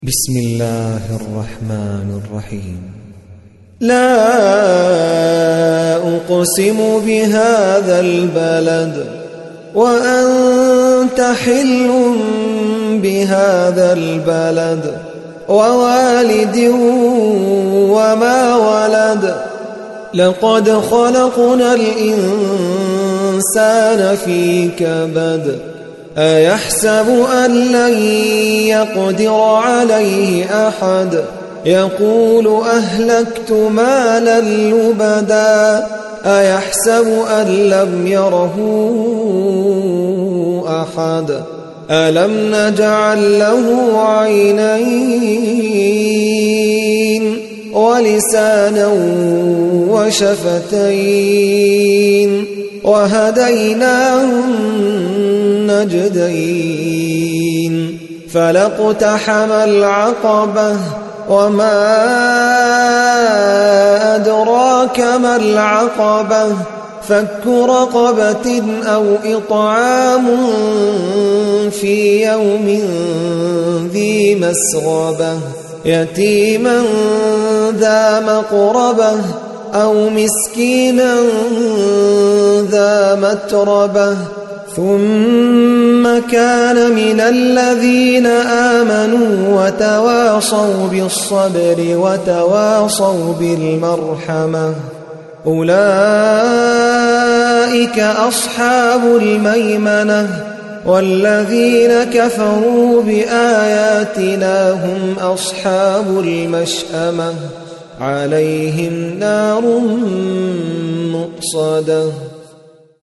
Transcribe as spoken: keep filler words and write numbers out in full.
بسم الله الرحمن الرحيم. لا أقسم بهذا البلد وأنت حل بهذا البلد ووالد وما ولد لقد خلقنا الإنسان في كبد أيحسب أن لن يقدر عليه أحد يقول أهلكت مالا لبدا أيحسب أن لم يره أحد ألم نجعل له عينين ولسانا وشفتين وهديناه النجدين فلاقتحم العقبة وما أدراك ما العقبة فك رقبة أو إطعام في يوم ذي مسغبة يتيما ذا مقربة أو مسكينا ذا متربة ثم كان من الذين آمنوا وتواصوا بالصبر وتواصوا بالمرحمة أولئك أصحاب الميمنة والذين كفروا بآياتنا هم أصحاب المشأمة عليهم نار مؤصدة.